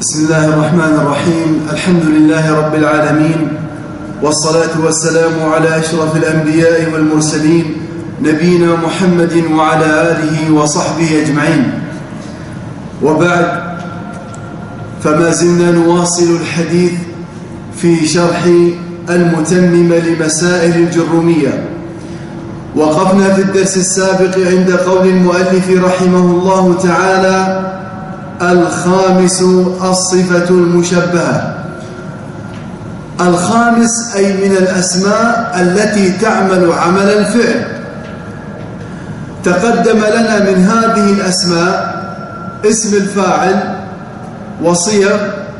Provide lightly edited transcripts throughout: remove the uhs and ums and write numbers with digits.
بسم الله الرحمن الرحيم. الحمد لله رب العالمين، والصلاة والسلام على أشرف الأنبياء والمرسلين نبينا محمد وعلى آله وصحبه أجمعين. وبعد، فما زلنا نواصل الحديث في شرح المتمم لمسائل الجرمية. وقفنا في الدرس السابق عند قول المؤلف رحمه الله تعالى: الخامس الصفة المشبهة. الخامس أي من الأسماء التي تعمل عمل الفعل. تقدم لنا من هذه الأسماء اسم الفاعل وصيغ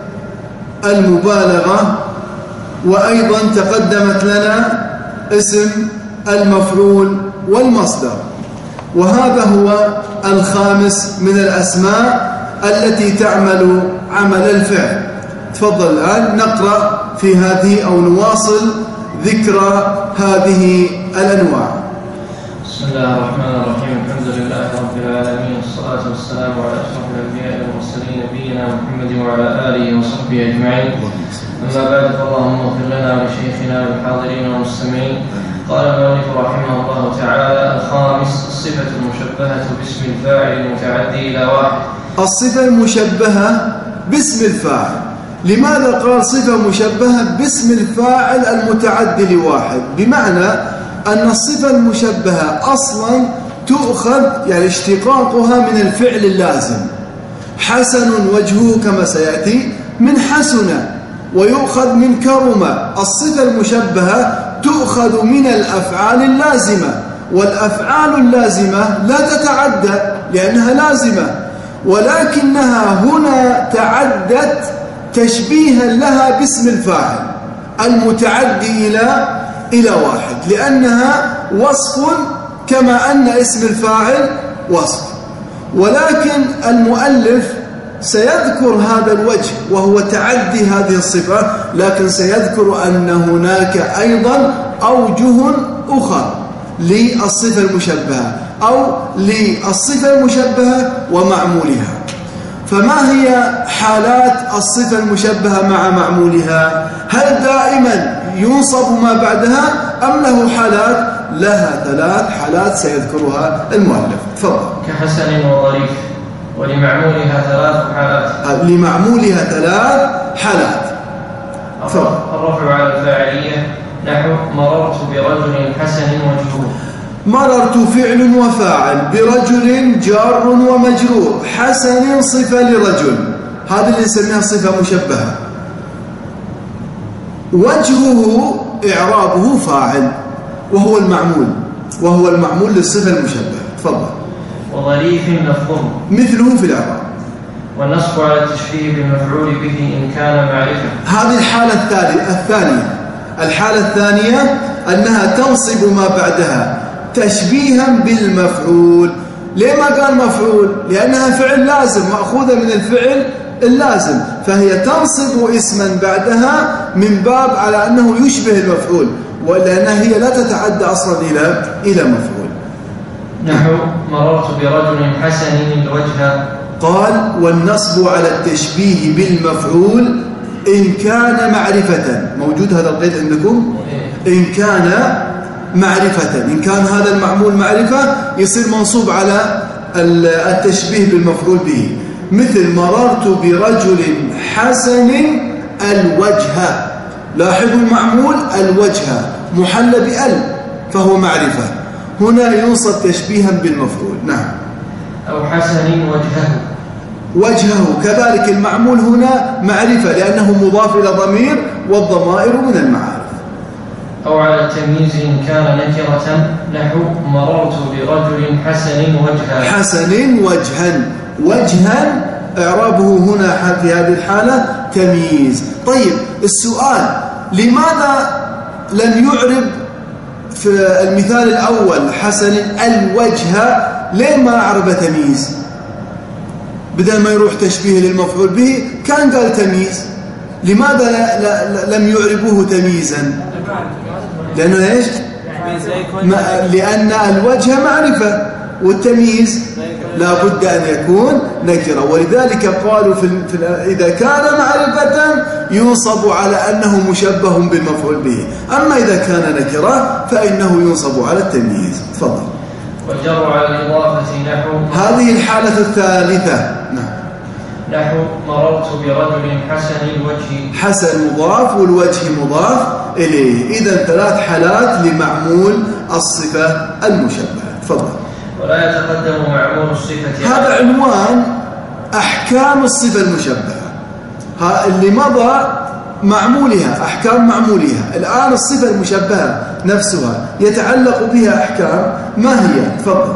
المبالغة، وأيضا تقدمت لنا اسم المفعول والمصدر. وهذا هو الخامس من الأسماء التي تعمل عمل الفعل. تفضل الآن نقرأ في هذه أو نواصل ذكر هذه الأنواع. بسم الله الرحمن الرحيم. الحمد لله رب العالمين، والصلاة والسلام على أشرف الأنبياء والمرسلين نبينا محمد وعلى آله وصحبه أجمعين. أما بعد، فاللهم اغفر لنا ولشيخنا والحاضرين والمستمعين. قال المؤلف رحمه الله تعالى: الخامس الصفة المشبهة باسم الفاعل المتعدي إلى واحد. الصفة المشبهة باسم الفاعل. لماذا قال صفة مشبهة باسم الفاعل المتعدي لواحد؟ بمعنى أن الصفة المشبهة أصلا تؤخذ، يعني اشتقاقها من الفعل اللازم. حسن وجهه كما سيأتي من حسن، ويؤخذ من كرم. الصفة المشبهة تؤخذ من الأفعال اللازمة، والأفعال اللازمة لا تتعدى لأنها لازمة، ولكنها هنا تعدت تشبيها لها باسم الفاعل المتعدي إلى واحد، لأنها وصف كما أن اسم الفاعل وصف. ولكن المؤلف سيذكر هذا الوجه وهو تعدي هذه الصفة، لكن سيذكر أن هناك أيضا أوجه أخرى للصفة المشبهة أو للصفة المشبهة ومعمولها. فما هي حالات الصفة المشبهة مع معمولها؟ هل دائما ينصب ما بعدها أم له حالات؟ لها 3 حالات سيذكرها المؤلف. تفضل. كحسن وظريف. ولمعمولها 3 حالات. لمعمولها 3 حالات. الرفع على الفاعلية، نحو مررت برجل حسن وجهه. مررت فعل وفاعل، برجل جار ومجرور، حسن صفة لرجل، هذا اللي نسميها صفة مشبهة. وجهه إعرابه فاعل وهو المعمول للصفة المشبهة. تفضل. وظريف لفظ مثله في الإعراب. والنصب على التشبيه بالمفعول به إن كان معرفة. هذه الحالة الثانية. الحالة الثانية أنها تنصب ما بعدها تشبيها بالمفعول. ليه ما قال مفعول؟ لأنها فعل لازم مأخوذة من الفعل اللازم، فهي تنصب اسما بعدها من باب على أنه يشبه المفعول، ولأنها هي لا تتعدى أصلا إلى مفعول. نحو مررت برجل حسن الوجه. قال: والنصب على التشبيه بالمفعول إن كان معرفة. موجود هذا القيد عندكم؟ إن كان معرفة، إن كان هذا المعمول معرفة يصير منصوب على التشبيه بالمفعول به. مثل مررت برجل حسن الوجه. لاحظوا المعمول الوجه محل بأل فهو معرفة، هنا ينصب تشبيها بالمفعول. نعم. أو حسن وجهه كذلك المعمول هنا معرفة لأنه مضاف إلى ضمير، والضمائر من المعارف. أو على التمييز إن كان نكرة، نحو مررت برجل حسن وجها. حسن وجها إعرابه هنا في هذه الحالة تمييز. طيب، السؤال: لماذا لم يعرب في المثال الأول حسن الوجه؟ ليه ما أعرب تمييز؟ بدل ما يروح تشبيه للمفعول به كان قال تمييز. لماذا لم يعربوه تمييزا؟ لأنه إيش؟ لأن الوجه معرفة والتمييز لا بد أن يكون نكرة. ولذلك قالوا إذا كان معرفة ينصب على أنه مشبه بالمفعول به، أما إذا كان نكرة فإنه ينصب على التمييز. تفضل. والجر على الإضافة نحو، هذه الحالة الثالثة. نحو مررت برجل حسن الوجه. حسن مضاف والوجه مضاف إليه. إذن 3 حالات لمعمول الصفة المشبهة. تفضل. ولا يتقدم معمول الصفة. هذا عنوان أحكام الصفة المشبهة. اللي مضى معمولها، أحكام معمولها. الآن الصفة المشبهة نفسها يتعلق بها أحكام، ما هي؟ تفضل.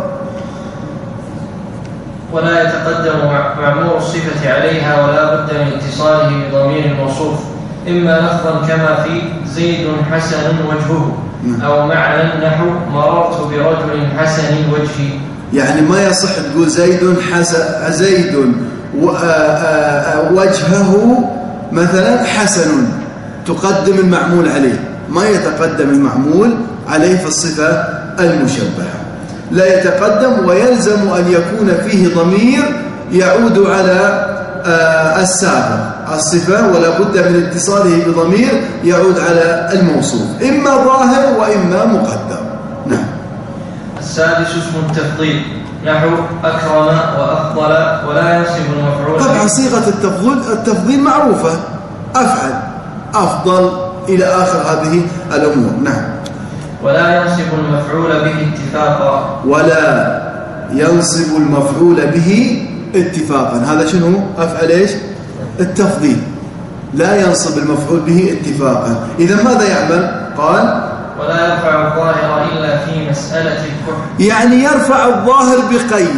ولا يتقدم معمول الصفة عليها ولا بد من اتصاله بضمير الموصوف، إما لفظا كما في زيد حسن وجهه، أو معنى نحو مررت برجل حسن الوجه. يعني ما يصح تقول زيد وجهه مثلا حسن، تقدم المعمول عليه، ما يتقدم المعمول عليه في الصفة المشبهة. لا يتقدم، ويلزم أن يكون فيه ضمير يعود على السابق الصفة، ولا بد من اتصاله بضمير يعود على الموصوف، إما ظاهر وإما مقدم. نعم. السادس اسم التفضيل، نحو أكرم وأفضل، ولا ينصب المفعول. طبعا صيغة التفضيل معروفة، أفعل، أفضل، إلى آخر هذه الأمور. نعم. ولا ينصب المفعول به اتفاقا. ولا ينصب المفعول به اتفاقا. هذا شنو؟ أفعل إيش؟ التفضيل. لا ينصب المفعول به اتفاقا. إذا ماذا يعمل؟ قال ولا يرفع الظاهر إلا في مسألة الكحل. يعني يرفع الظاهر بقيد،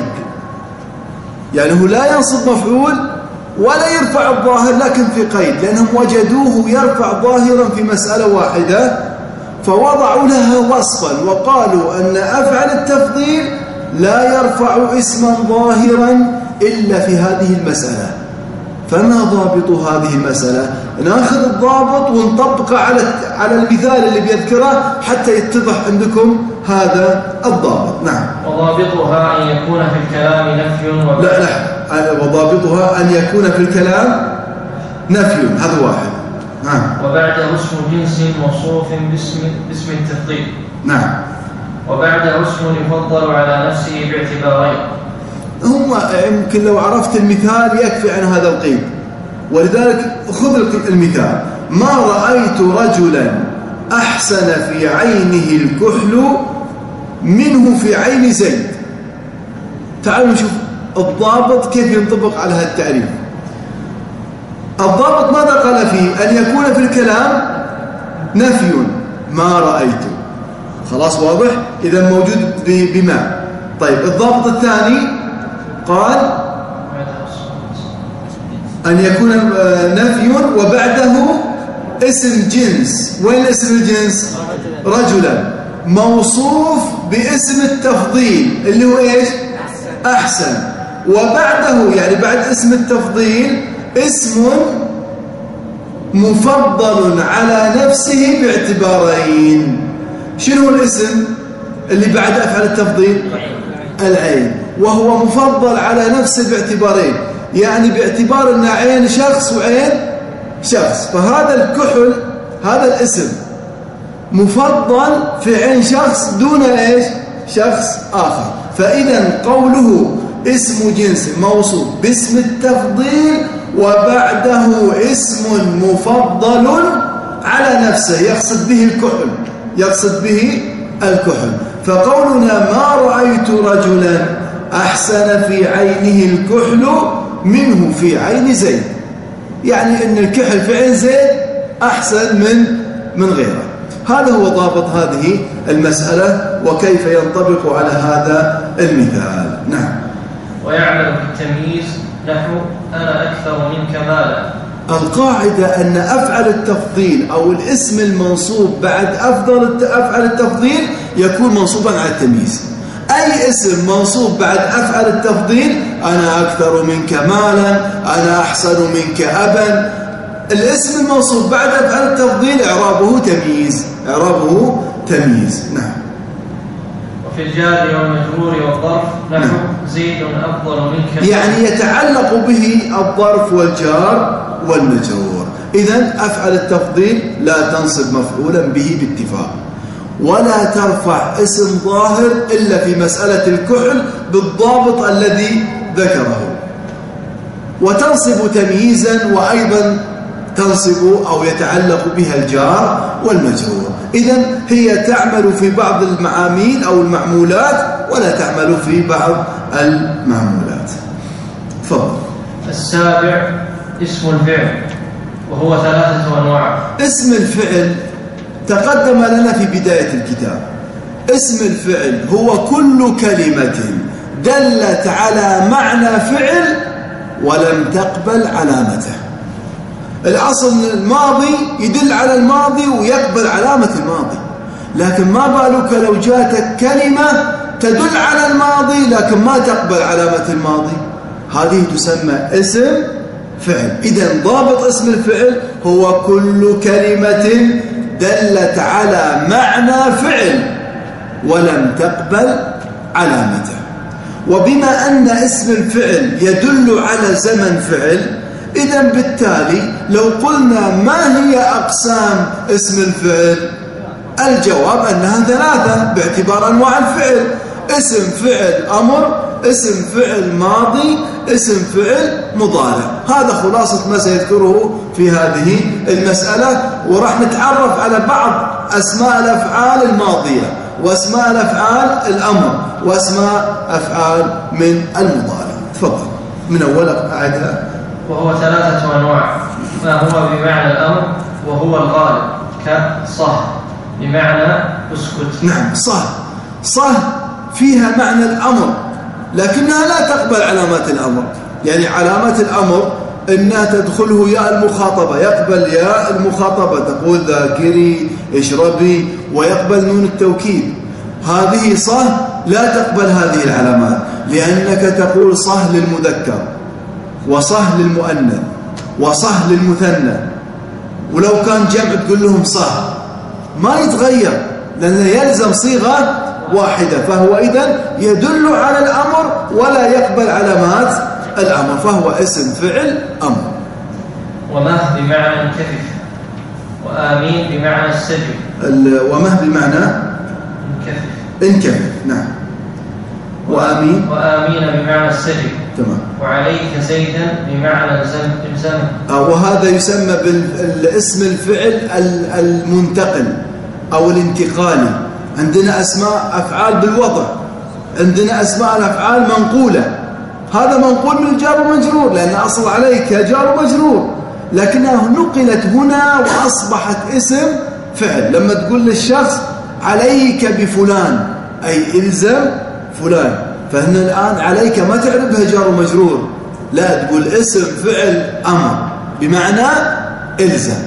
يعني هو لا ينصب مفعول ولا يرفع الظاهر، لكن في قيد، لأنهم وجدوه يرفع ظاهرا في مسألة واحدة فوضعوا لها وصفا وقالوا أن أفعل التفضيل لا يرفع اسما ظاهرا إلا في هذه المسألة. فما ضابط هذه المسألة؟ ناخذ الضابط ونطبقه على المثال اللي بيذكره حتى يتضح عندكم هذا الضابط. نعم. وضابطها أن يكون في الكلام نفي لا وضابطها أن يكون في الكلام نفي، هذا واحد. نعم. وبعده اسم جنس موصوف باسم التفضيل. نعم. وبعده اسم يفضل على نفسه باعتبارين. هم يمكن لو عرفت المثال يكفي عن هذا القيد، ولذلك خذ المثال: ما رأيت رجلا أحسن في عينه الكحل منه في عين زيد. تعالوا نشوف الضابط كيف ينطبق على هذا التعريف. الضابط ماذا قال فيه؟ أن يكون في الكلام نفي. ما رأيت، خلاص واضح، إذا موجود بما. طيب الضابط الثاني قال أن يكون نفي وبعده اسم جنس. وين اسم الجنس؟ رجلا، موصوف باسم التفضيل اللي هو إيش؟ أحسن. وبعده يعني بعد اسم التفضيل اسم مفضل على نفسه باعتبارين. شنو الاسم اللي بعد أفعل التفضيل؟ العين، وهو مفضل على نفسه باعتبارين، يعني باعتبار أن عين شخص وعين شخص. فهذا الكحل هذا الاسم مفضل في عين شخص دون إيش؟ شخص آخر. فإذا قوله اسم جنس موصوف باسم التفضيل وبعده اسم مفضل على نفسه يقصد به الكحل، يقصد به الكحل. فقولنا ما رأيت رجلا أحسن في عينه الكحل منه في عين زيد، يعني أن الكحل في عين زيد أحسن من غيره. هذا هو ضابط هذه المسألة وكيف ينطبق على هذا المثال. نعم. ويعمل بالتمييز، نحو أنا أكثر منك مالا. القاعدة أن أفعل التفضيل أو الاسم المنصوب بعد أفعل التفضيل يكون منصوبا على التمييز. أي اسم منصوب بعد أفعل التفضيل، أنا أكثر منك مالا، أنا أحسن منك أبا، الاسم المنصوب بعد أفعل التفضيل إعرابه تمييز، إعرابه تمييز. نعم. في الجار والمجرور والظرف نحو زيد أفضل منك، يعني يتعلق به الظرف والجار والمجرور. إذن أفعل التفضيل لا تنصب مفعولا به باتفاق، ولا ترفع اسم ظاهر إلا في مسألة الكحل بالضابط الذي ذكره، وتنصب تمييزا، وأيضا تنصب أو يتعلق بها الجار والمجرور. إذن هي تعمل في بعض المعاميل أو المعمولات ولا تعمل في بعض المعمولات. تفضل. السابع اسم الفعل، وهو 3 أنواع. اسم الفعل تقدم لنا في بداية الكتاب. اسم الفعل هو كل كلمة دلت على معنى فعل ولم تقبل علامته. الأصل الماضي يدل على الماضي ويقبل علامة الماضي، لكن ما بالك لو جاتك كلمة تدل على الماضي لكن ما تقبل علامة الماضي، هذه تسمى اسم فعل. إذن ضابط اسم الفعل هو كل كلمة دلت على معنى فعل ولم تقبل علامته. وبما أن اسم الفعل يدل على زمن فعل، إذن بالتالي لو قلنا ما هي أقسام اسم الفعل، الجواب أنها 3 باعتبار أنواع الفعل: اسم فعل أمر، اسم فعل ماضي، اسم فعل مضارع. هذا خلاصة ما سيذكره في هذه المسألة، وراح نتعرف على بعض أسماء الأفعال الماضية وأسماء الأفعال الأمر وأسماء أفعال من المضارع. تفضل من أول أعدها. وهو 3 أنواع: ما هو بمعنى الأمر وهو الغالب كصه بمعنى اسكت. نعم، صه فيها معنى الأمر لكنها لا تقبل علامات الأمر. يعني علامات الأمر إنها تدخله ياء المخاطبة، يقبل ياء المخاطبة، تقول ذاكري اشربي، ويقبل نون التوكيد. هذه صه لا تقبل هذه العلامات، لأنك تقول صه للمذكر وصه للمؤنث وصه للمثنى، ولو كان جمع تقول لهم صه، ما يتغير لأنه يلزم صيغة واحدة. فهو إذن يدل على الأمر ولا يقبل علامات الأمر، فهو اسم فعل أمر. ومه بمعنى انكفف، وآمين بمعنى السجد. ومه بمعنى انكفف. نعم. وآمين بمعنى السجد. تمام. وعليك زيدا بمعنى الزمن. وهذا يسمى بالاسم الفعل المنتقل أو الانتقالي. عندنا أسماء أفعال بالوضع، عندنا أسماء الأفعال منقولة. هذا منقول من الجار ومجرور لأن أصل عليك جار ومجرور، لكنها نقلت هنا وأصبحت اسم فعل. لما تقول للشخص عليك بفلان أي إلزم فلان، فهنا الآن عليك ما تعرفها جار ومجرور، لا، تقول اسم فعل أمر بمعنى إلزم.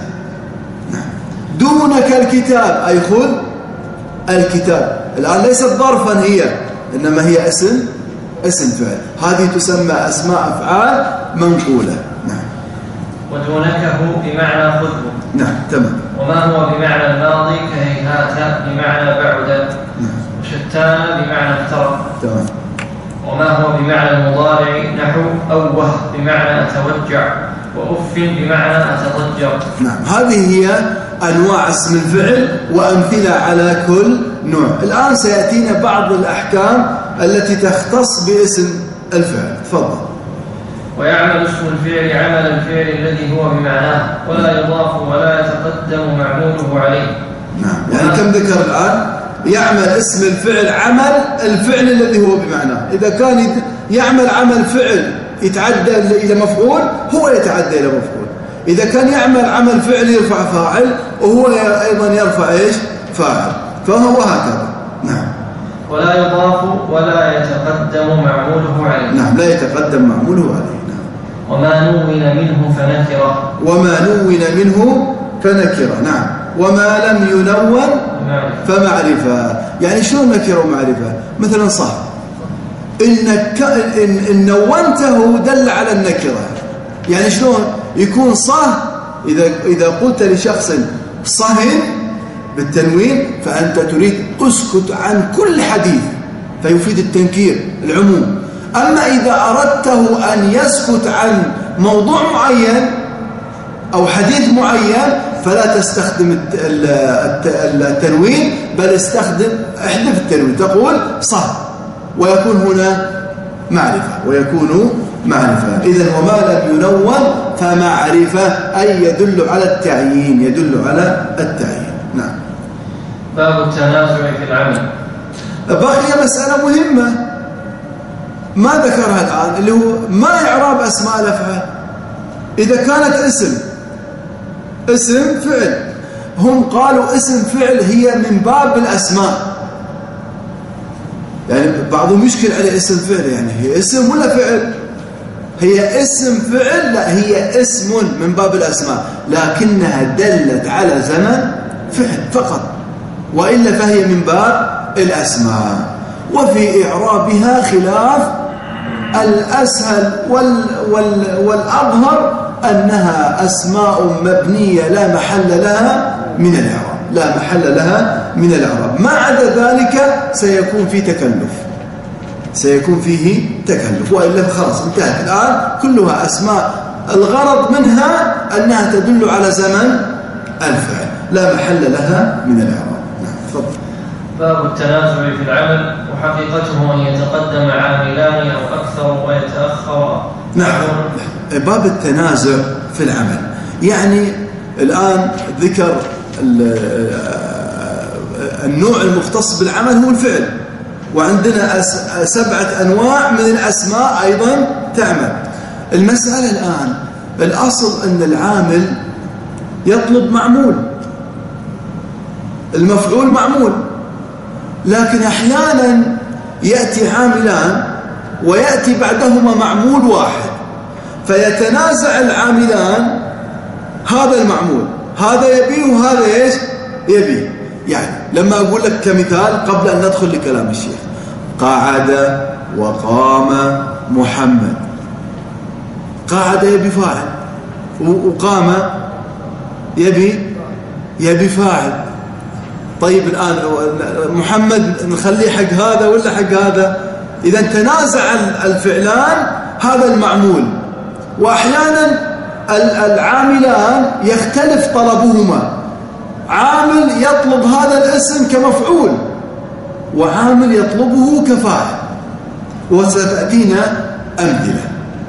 دونك الكتاب أي خذ الكتاب. الآن ليست ظرفا هي، إنما هي اسم فعل. هذه تسمى أسماء أفعال منقولة. نعم. ودونكه بمعنى خذه. نعم، تمام. وما هو بمعنى الماضي كهيهات بمعنى بعد. نعم. وشتان بمعنى افترق. تمام. وما هو بمعنى المضارع نحو أوه بمعنى أتوجع، وأف بمعنى أتضجر. نعم، هذه هي أنواع اسم الفعل وأمثلة على كل نوع. الآن سيأتينا بعض الأحكام التي تختص باسم الفعل. تفضل. ويعمل اسم الفعل عمل الفعل الذي هو بمعناه، ولا يضاف ولا يتقدم معموله عليه. نعم، يعني كم ذكر الآن؟ يعمل اسم الفعل عمل الفعل الذي هو بمعناه. إذا كان يعمل عمل فعل يتعدى إلى مفعول، هو يتعدى إلى مفعول. إذا كان يعمل عمل فعل يرفع فاعل، وهو أيضا يرفع إيش؟ فاعل. فهو هكذا. نعم. ولا يضاف ولا يتقدم معموله عليه. نعم، لا يتقدم معموله عليه. نعم. وما نون منه فنكرة. وما نون منه فنكرة. نعم. وما لم ينون فمعرفة. يعني شلون نكرة ومعرفة؟ مثلا صح، إن نونته دل على النكرة. يعني شلون يكون صح؟ إذا قلت لشخص صهن بالتنوين، فأنت تريد أسكت عن كل حديث فيفيد التنكير العموم. أما إذا أردته أن يسكت عن موضوع معين أو حديث معين فلا تستخدم التنوين، بل احذف التنوين، تقول صح، ويكون هنا معرفة. إذن وما لم ينون فمعرفة، أي يدل على التعيين. نعم. باب التنازع في العمل. بقي مسألة مهمة ما ذكرها الآن، اللي هو ما إعراب أسماء الأفعال إذا كانت اسم فعل. هم قالوا اسم فعل هي من باب الأسماء، يعني بعضهم يشكل على اسم فعل، يعني هي اسم ولا فعل؟ هي اسم فعل؟ لا، هي اسم من باب الأسماء، لكنها دلت على زمن فعل فقط، وإلا فهي من باب الأسماء. وفي إعرابها خلاف، الأسهل والأظهر أنها أسماء مبنية لا محل لها من الإعراب. ما عدا ذلك سيكون فيه تكلف، وإلا خلاص انتهت الآن كلها أسماء الغرض منها أنها تدل على زمن الفعل لا محل لها من الإعراب. نعم، تفضل. باب التنازع في العمل، وحقيقته أن يتقدم عاملان أو أكثر ويتأخر. نعم، باب التنازع في العمل يعني الآن ذكر النوع المختص بالعمل هو الفعل، وعندنا 7 أنواع من الأسماء أيضا تعمل. المسألة الآن الأصل أن العامل يطلب معمول، المفعول معمول، لكن أحيانا يأتي عاملان ويأتي بعدهما معمول واحد، فيتنازع العاملان هذا المعمول، هذا يبيه وهذا ايش يبيه. يعني لما أقول لك كمثال قبل أن ندخل لكلام الشيخ، قعد وقام محمد، قعد يبي فاعل، وقام يبي فاعل. طيب الآن محمد نخليه حق هذا ولا حق هذا؟ إذا تنازع الفعلان هذا المعمول، وأحيانا العاملان يختلف طلبهما، عامل يطلب هذا الاسم كمفعول وعامل يطلبه كفاعل، وستأتينا أمثلة.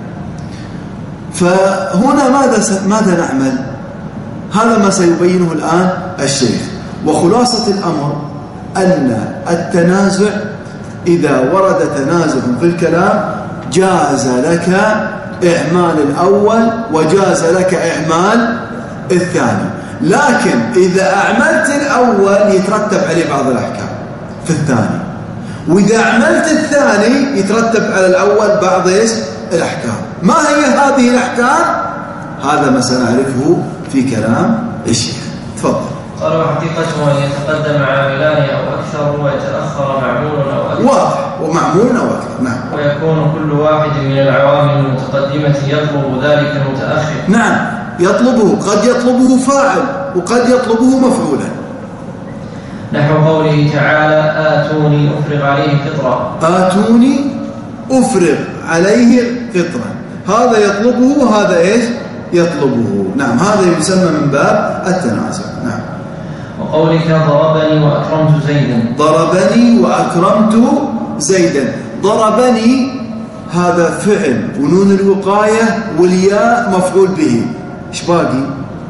فهنا ماذا نعمل؟ هذا ما سيبينه الآن الشيخ. وخلاصة الأمر أن التنازع إذا ورد تنازع في الكلام جاز لك إعمال الأول وجاز لك إعمال الثاني، لكن إذا أعملت الأول يترتب عليه بعض الأحكام في الثاني، وإذا عملت الثاني يترتب على الأول بعض الأحكام. ما هي هذه الأحكام؟ هذا ما سنعرفه في كلام الشيخ. تفضل. قال وحقيقته أن يتقدم عاملان أو أكثر ويتأخر معمول أو أكثر. واضح، ومعمول أو أكثر. نعم. ويكون كل واحد من العوامل المتقدمة يطلب ذلك المتأخر. نعم، يطلبه، قد يطلبه فاعل وقد يطلبه مفعولا. نحو قوله تعالى آتوني أفرغ عليه قطرا. آتوني أفرغ عليه قطرا، هذا يطلبه وهذا إيش يطلبه. نعم، هذا يسمى من باب التنازع. نعم. وقولك ضربني وأكرمت زيدا. ضربني وأكرمت زيدا، ضربني هذا فعل ونون الوقاية والياء مفعول به، إيش باقي؟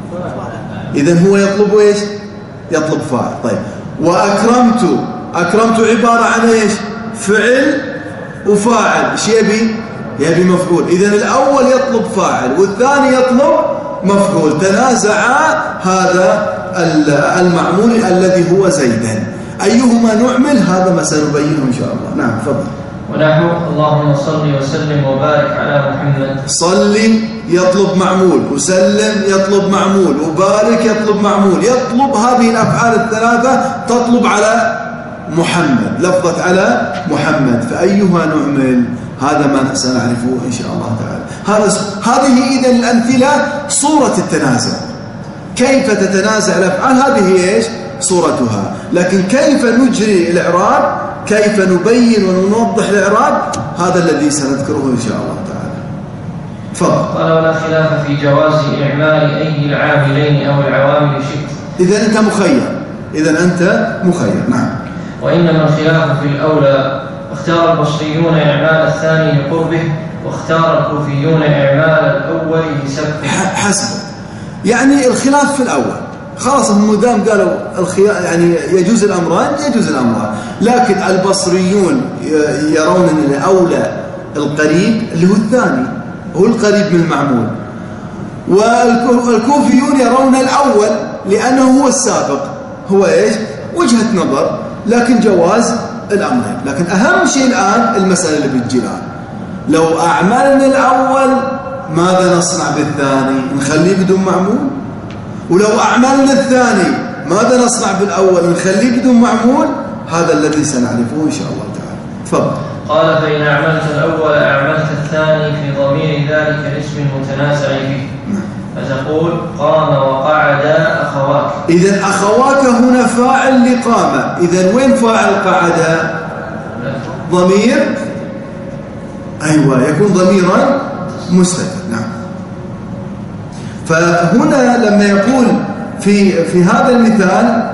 إذن هو يطلب إيش؟ يطلب فاعل. طيب، وأكرمت، أكرمت عبارة عن إيش؟ فعل وفاعل، إيش يبي مفعول. إذن الأول يطلب فاعل والثاني يطلب مفعول، تنازع هذا المعمول الذي هو زيدا، أيهما نعمل؟ هذا ما سنبينه إن شاء الله. نعم، تفضل. ونحو اللهم صل وسلم وبارك على محمد. صل يطلب معمول، وسلم يطلب معمول، وبارك يطلب معمول، يطلب هذه الأفعال الثلاثة تطلب على محمد، لفظة على محمد، فأيها نعمل؟ هذا ما سنعرفه إن شاء الله تعالى. هذه إذن الأمثلة صورة التنازع، كيف تتنازع الأفعال، هذه إيش صورتها. لكن كيف نجري الإعراب كيف نبين ونوضح الإعراب هذا الذي سنذكره إن شاء الله تعالى. تفضل. قال ولا خلاف في جواز إعمال أي العاملين أو العوامل شئت. إذا أنت مخير. نعم. وإنما الخلاف في الأولى، اختار البصريون إعمال الثاني لقربه، واختار الكوفيون إعمال الأول لسببه. حسب، يعني الخلاف في الأول خلاص، المدام قالوا يعني يجوز الأمران، لكن البصريون يرون أن الأولى القريب اللي هو الثاني، هو القريب من المعمول، والكوفيون يرون الأول لأنه هو السابق. هو إيش؟ وجهة نظر، لكن جواز الأمرين. لكن أهم شيء الآن المسألة اللي بتجي الآن، لو أعملنا الأول ماذا نصنع بالثاني؟ نخليه بدون معمول؟ ولو أعملنا الثاني ماذا نصنع بالأول؟ نخليه بدون معمول؟ هذا الذي سنعرفه إن شاء الله تعالى. تفضل. قال فإن أعملت الأول أعملت الثاني في ضمير ذلك الاسم المتنازع فيه، فتقول قام وقعد أخواك. إذن أخواك هنا فاعل لقام، إذن وين فاعل قعد؟ ضمير، أيوة، يكون ضميرا مستتر. نعم. فهنا لما يقول في هذا المثال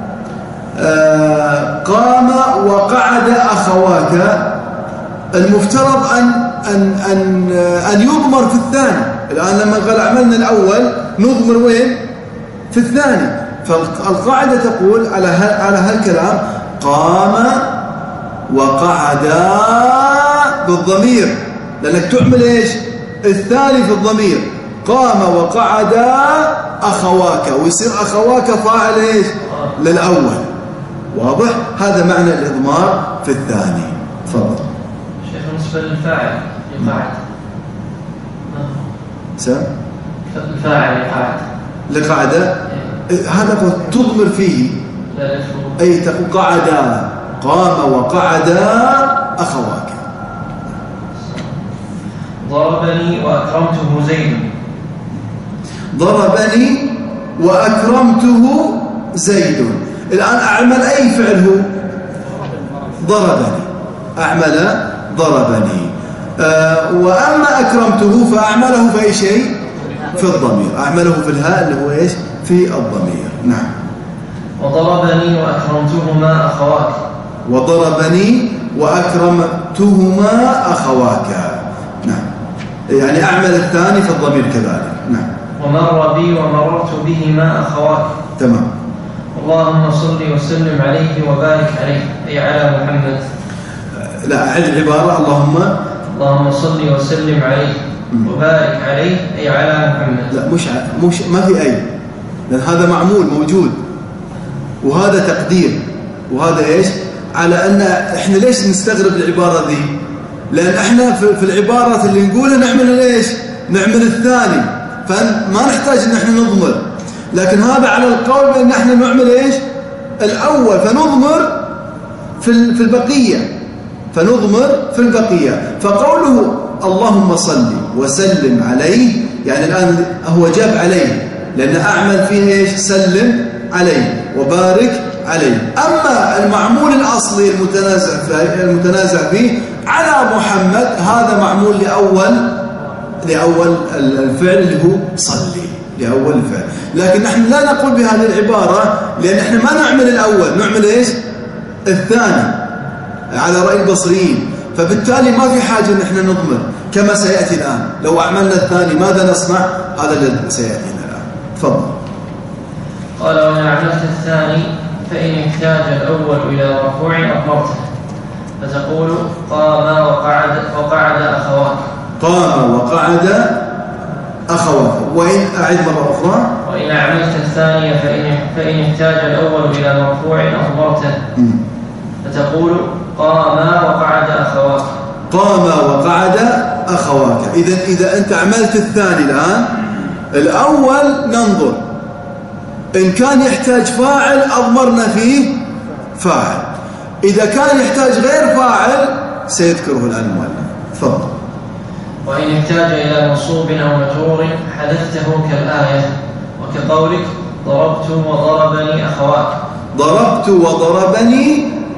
قام وقعد أخواك، المفترض أن يضمر في الثاني. الآن لما قال عملنا الأول نضمر وين؟ في الثاني. فالقاعدة تقول على هالكلام قام وقعدا بالضمير، لأنك تعمل إيش؟ الثاني في الضمير. قام وقعدا أخواك، ويصير أخواك فاعل إيش؟ للأول. واضح؟ هذا معنى الإضمار في الثاني. تفضل. شيخ بالنسبة للفاعل لقعد، الفاعل لقعد هذا تضمر فيه، أي تقول قعدا، قام وقعدا أخواك. ضربني وأكرمته زيد. ضربني وأكرمته زيد. الآن أعمل أي فعل هو؟ ضربني. أعمل ضربني. وأما أكرمته فأعمله في أي شيء؟ في الضمير. أعمله في الهاء اللي هو إيش؟ في الضمير. نعم. وضربني وأكرمتهما أخواك. وضربني وأكرمتهما أخواك. نعم. يعني أعمل الثاني في الضمير كذلك. نعم. ومر بي ومررت بهما أخواك. تمام. اللهم صل وسلم عليه وبارك عليه، أي على محمد. لا، أعد العبارة. اللهم صل وسلم عليه وبارك عليه، أي على محمد. لا، مش ما في أي، لأن هذا معمول موجود، وهذا تقدير، وهذا إيش؟ على أن إحنا ليش نستغرب العبارة دي؟ لأن إحنا في العبارة اللي نقولها نعمل إيش؟ نعمل الثاني، فما نحتاج إن إحنا نضمر. لكن هذا على القول بأن إحنا نعمل إيش؟ الأول، فنضمر في البقية. فقوله اللهم صل وسلم عليه، يعني الآن هو جاب عليه، لأن أعمل فيه إيش؟ سلم عليه وبارك عليه. أما المعمول الأصلي المتنازع فيه على محمد، هذا معمول لأول الفعل اللي هو صلي، لأول الفعل. لكن نحن لا نقول بهذه العبارة، لأن نحن ما نعمل الأول، نعمل إيش؟ الثاني على رأي البصريين. فبالتالي ما في حاجة أن احنا نضمر كما سيأتي الآن. لو أعملنا الثاني ماذا نصنع؟ هذا اللي سيأتينا الآن. تفضل. قال وإن عملت الثاني فإن احتاج الأول إلى رفوع أضمرته، فتقول قام وقعد أخواك. قام وقعد أخواك. وإن أعد مرة أخرى. وإن عملت الثانية فإن احتاج الأول إلى مرفوع أضمرته، فتقول قام وقعد أخواك. قام وقعد أخواك. إذا أنت عملت الثاني الآن، الأول ننظر إن كان يحتاج فاعل أضمرنا فيه فاعل، إذا كان يحتاج غير فاعل سيذكره الآن المؤلف. تفضل. وإن احتاج إلى منصوب أو مجرور حذفته كالآية، وكقولك ضربت وضربني أخواك. ضربت وضربني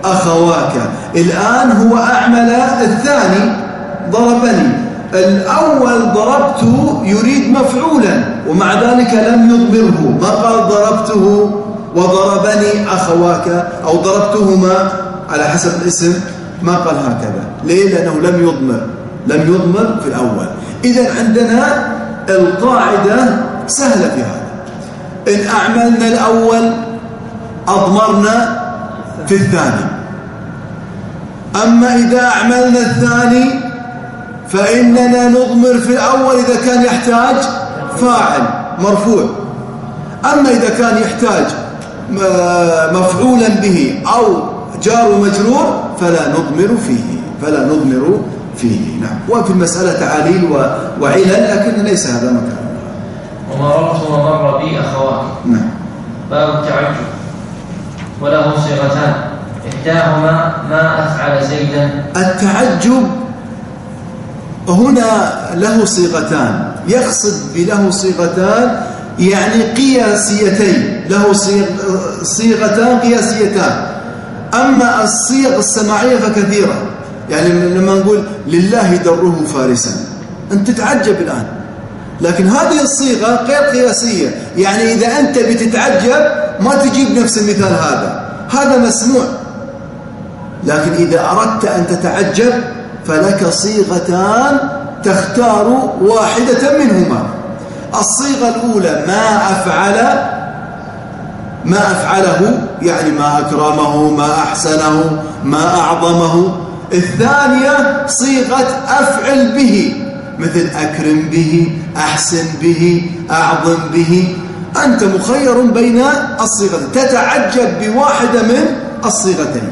أخواك. الآن هو أعمل الثاني ضربني، الأول ضربته يريد مفعولا ومع ذلك لم يضمره، ما قال ضربته وضربني أخواك أو ضربتهما على حسب الاسم، ما قال هكذا. ليه؟ لأنه لم يضمر في الأول. إذن عندنا القاعدة سهلة في هذا، إن أعملنا الأول أضمرنا في الثاني، أما إذا أعملنا الثاني فإننا نضمر في الأول إذا كان يحتاج فاعل مرفوع، أما إذا كان يحتاج مفعولا به أو جار ومجرور فلا نضمر فيه. نعم. وفي المسألة تعاليل وعلل، لكن ليس هذا مكان. ومررت ومر بي أخواك. نعم. باب التعجب وله صيغتان، إحداهما ما أفعل زيدا. التعجب هنا له صيغتان، يقصد بله صيغتان يعني قياسيتين، له صيغتان قياسيتان. أما الصيغ السماعية فكثيرة، يعني لما نقول لله دره فارسا أنت تتعجب الآن، لكن هذه الصيغة غير قياسية، يعني إذا أنت بتتعجب ما تجيب نفس المثال هذا مسموع، لكن إذا أردت أن تتعجب فلك صيغتان تختار واحدة منهما. الصيغة الأولى ما أفعله، يعني ما أكرمه، ما أحسنه، ما أعظمه. الثانية صيغة أفعل به، مثل أكرم به، أحسن به، أعظم به. أنت مخير بين الصيغتين، تتعجب بواحدة من الصيغتين.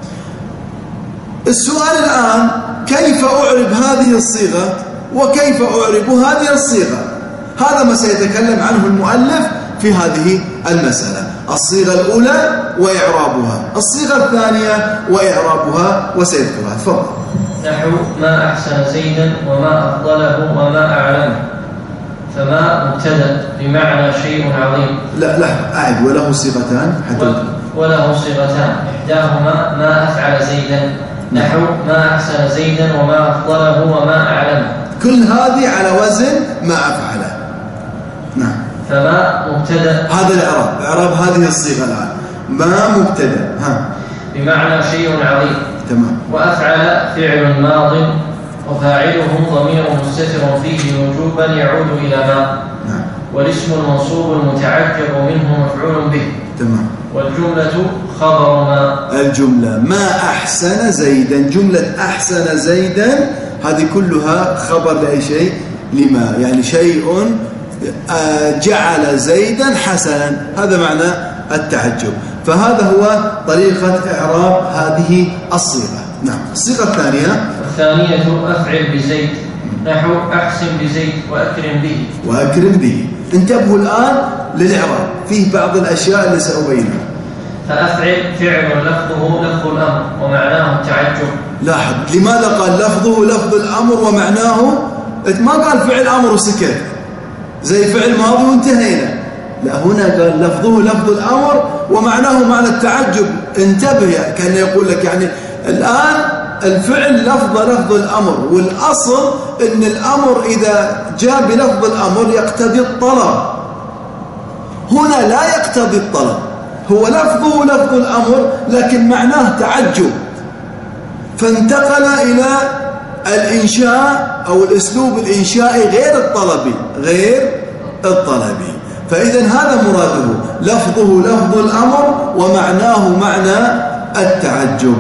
السؤال الآن كيف أعرب هذه الصيغة وكيف أعرب هذه الصيغة؟ هذا ما سيتكلم عنه المؤلف في هذه المسألة. الصيغة الأولى وإعرابها، الصيغة الثانية وإعرابها وسيذكرها. تفضل. نحو ما أحسن زيدا وما أفضله وما أعلمه، فما مبتدأ بمعنى شيء عظيم. لا أعد. وله صيغتان وله صيغتان، إحداهما ما أفعل زيدا، نحو ما أحسن زيدا وما أفضله وما أعلمه. كل هذه على وزن ما أفعله. نعم. فما مبتدأ، هذا الإعراب، إعراب هذه الصيغة الآن. ما مبتدأ بمعنى شيء عظيم. تمام. وأفعل فعل ماض وفاعله ضمير مستتر فيه وجوبا يعود إلى ما. نعم. والاسم المنصوب المتعجب منه مفعول به. تمام. والجملة خبر ما. الجملة ما أحسن زيدا، جملة أحسن زيدا هذه كلها خبر لأي شيء، لما، يعني شيء جعل زيدا حسنا، هذا معنى التعجب. فهذا هو طريقة إعراب هذه الصيغة. نعم. الصيغة الثانية أفعل بزيد، نحو أحسن بزيد وأكرم به. انتبهوا الآن للإعراب، فيه بعض الأشياء اللي سأبينها. فأفعل فعل لفظه لفظ الأمر ومعناه التعجب. لاحظ لماذا قال لفظه لفظ الأمر ومعناه، ما قال فعل أمر وسكت زي فعل ماضي وانتهينا، لا، هنا قال لفظه لفظ الأمر ومعناه معنى التعجب. انتبه، كان يقول لك يعني الآن الفعل لفظ الأمر، والأصل إن الأمر إذا جاء بلفظ الأمر يقتضي الطلب، هنا لا يقتضي الطلب، هو لفظه لفظ الأمر لكن معناه تعجب، فانتقل إلى الإنشاء أو الأسلوب الإنشائي غير الطلبي. فإذا هذا مراده، لفظه لفظ الأمر ومعناه معنى التعجب.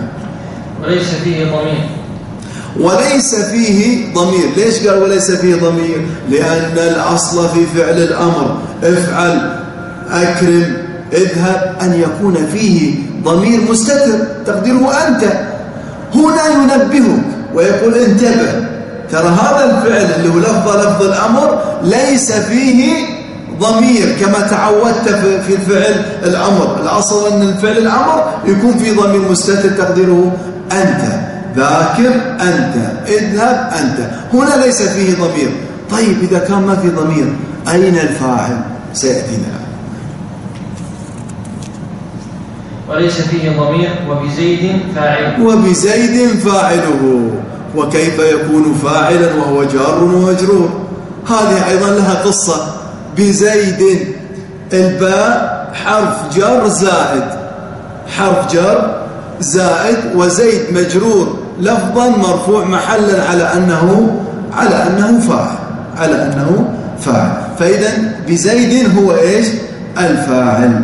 وليس فيه ضمير. ليش قال وليس فيه ضمير؟ لأن الأصل في فعل الأمر افعل، أكرم، اذهب، أن يكون فيه ضمير مستتر تقديره أنت. هنا ينبهك ويقول انتبه، ترى هذا الفعل اللي هو لفظ الأمر ليس فيه ضمير كما تعودت في الفعل الأمر. الأصل أن الفعل الأمر يكون فيه ضمير مستتر تقديره أنت، ذاكر أنت، اذهب أنت. هنا ليس فيه ضمير. طيب إذا كان ما في ضمير أين الفاعل؟ سيأتينا. وليس فيه ضمير وبزيد فاعل. وبزيد فاعله. وكيف يكون فاعلا وهو جار ومجرور؟ هذه أيضا لها قصة. بزيد الباء حرف جر زائد، حرف جر زائد، وزيد مجرور لفظا مرفوع محلا على أنه فاعل. فإذا بزيد هو إيش؟ الفاعل.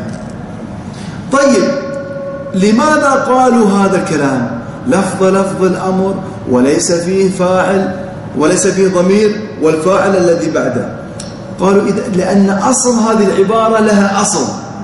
طيب لماذا قالوا هذا الكلام؟ لفظ الأمر وليس فيه فاعل وليس فيه ضمير والفاعل الذي بعده. قالوا لأن أصل هذه العبارة لها أصل،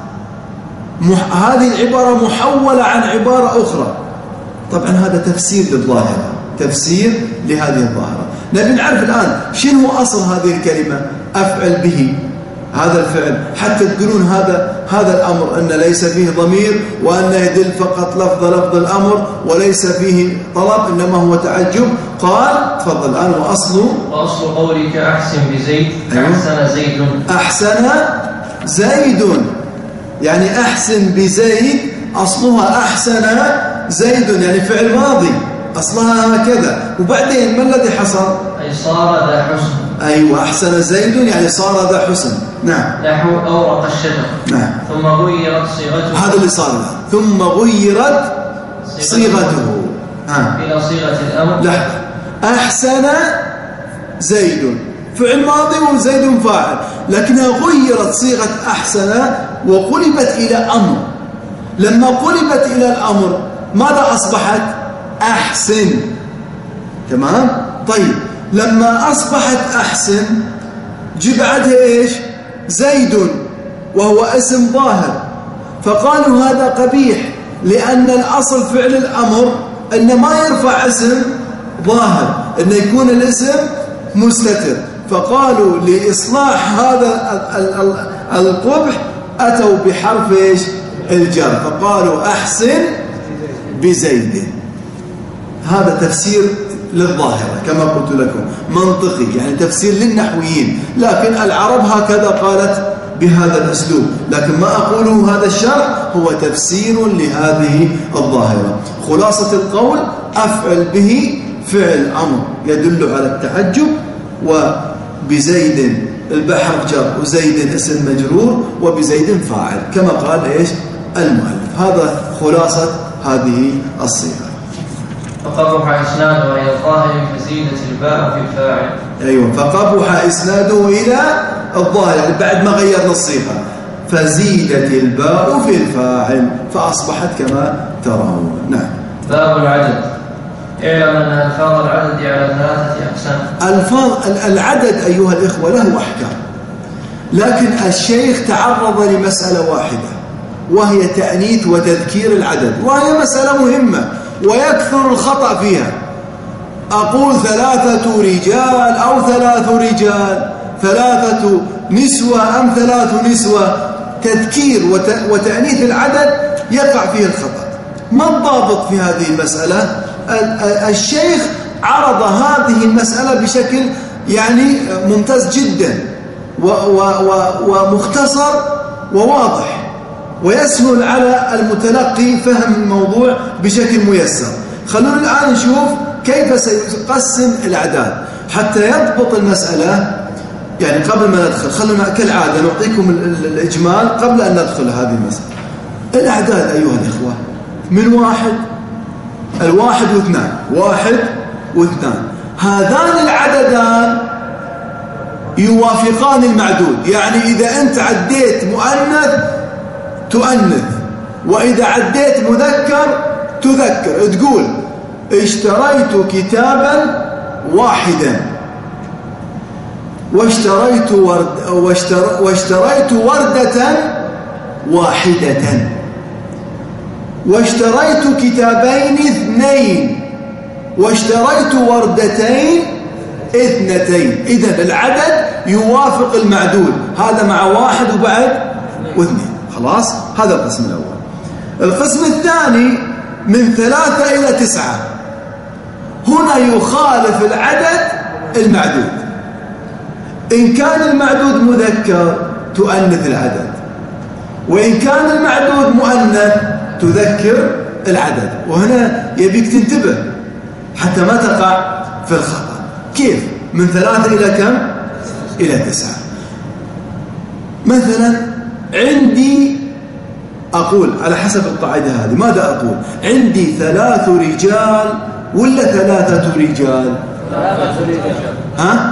هذه العبارة محولة عن عبارة أخرى. طبعا هذا تفسير للظاهرة، تفسير لهذه الظاهرة. نبي نعرف الآن شنو أصل هذه الكلمة أفعل به، هذا الفعل، حتى تقولون هذا الأمر أن ليس فيه ضمير وأنه يدل فقط لفظ الأمر وليس فيه طلب إنما هو تعجب. قال تفضل الآن. وأصل قولك أحسن بزيد. أيوة. أحسن زيد يعني أحسن بزيد، أصلها أحسن زيد يعني فعل ماضي أصلها هكذا، وبعدين ما الذي حصل؟ أي صار ذا حسن. أيوة أحسن زيد يعني صار ذا حسن. نعم. نحو أورق الشجر. نعم. ثم غيرت صيغته. هذا اللي صار له. ثم غيرت صيغته إلى صيغة الأمر. لا، أحسن زيد فعل ماضي وزيد فاعل، لكنها غيرت صيغة أحسن وقلبت إلى أمر. لما قلبت إلى الأمر ماذا أصبحت؟ أحسن. تمام؟ طيب لما أصبحت أحسن جي بعدها إيش؟ زيد وهو اسم ظاهر، فقالوا هذا قبيح لأن الأصل فعل الأمر أن ما يرفع اسم ظاهر، أن يكون الاسم مستتر. فقالوا لإصلاح هذا القبح أتوا بحرف إيش؟ الجر، فقالوا أحسن بزيد. هذا تفسير للظاهرة كما قلت لكم، منطقي يعني تفسير للنحويين، لكن العرب هكذا قالت بهذا الأسلوب. لكن ما أقوله هذا الشرح هو تفسير لهذه الظاهرة. خلاصة القول أفعل به فعل أمر يدل على التعجب، وبزيد البحر جر وزيد اسم مجرور وبزيد فاعل كما قال إيش المؤلف. هذا خلاصة هذه الصيغة. فقبح إسناده إلى الظاهر فزيدت الباء في الفاعل. أيوة، فقبح إسناده إلى الظاهر يعني بعد ما غيرنا الصيغة، فزيدت الباء في الفاعل فأصبحت كما ترون. نعم. باب العدد. اعلم أن ألفاظ العدد على 3 أقسام. ألفاظ العدد أيها الإخوة له أحكام، لكن الشيخ تعرض لمسألة واحدة وهي تأنيث وتذكير العدد، وهي مسألة مهمة ويكثر الخطأ فيها. أقول 3 رجال أو 3 رجال، 3 نسوة أم 3 نسوة، تذكير وتأنيث العدد يقع فيه الخطأ. ما الضابط في هذه المسألة؟ الشيخ عرض هذه المسألة بشكل يعني ممتاز جدا ومختصر وواضح، ويسهل على المتلقي فهم الموضوع بشكل ميسر. خلونا الآن نشوف كيف سيقسم الأعداد حتى يضبط المسألة. يعني قبل ما ندخل خلونا كالعادة نعطيكم الإجمال قبل أن ندخل هذه المسألة. الأعداد أيها الإخوة من 1 1 و2، 1 و2، هذان العددان يوافقان المعدود. يعني إذا أنت عديت مؤنث تؤنث، وإذا عديت مذكر تذكر. تقول اشتريت كتابا واحدا، واشتريت وردة واحدة، واشتريت كتابين 2، واشتريت وردتين 2. إذن العدد يوافق المعدود، هذا مع 1 وبعد 2. خلاص، هذا القسم الأول. القسم الثاني من 3 إلى 9، هنا يخالف العدد المعدود. إن كان المعدود مذكر تؤنث العدد، وإن كان المعدود مؤنث تذكر العدد. وهنا يبيك تنتبه حتى ما تقع في الخطأ. كيف؟ من 3 إلى كم؟ إلى 9. مثلا عندي أقول على حسب القاعدة هذه ماذا أقول؟ عندي 3 رجال ولا 3 رجال؟ 3 رجال. ها؟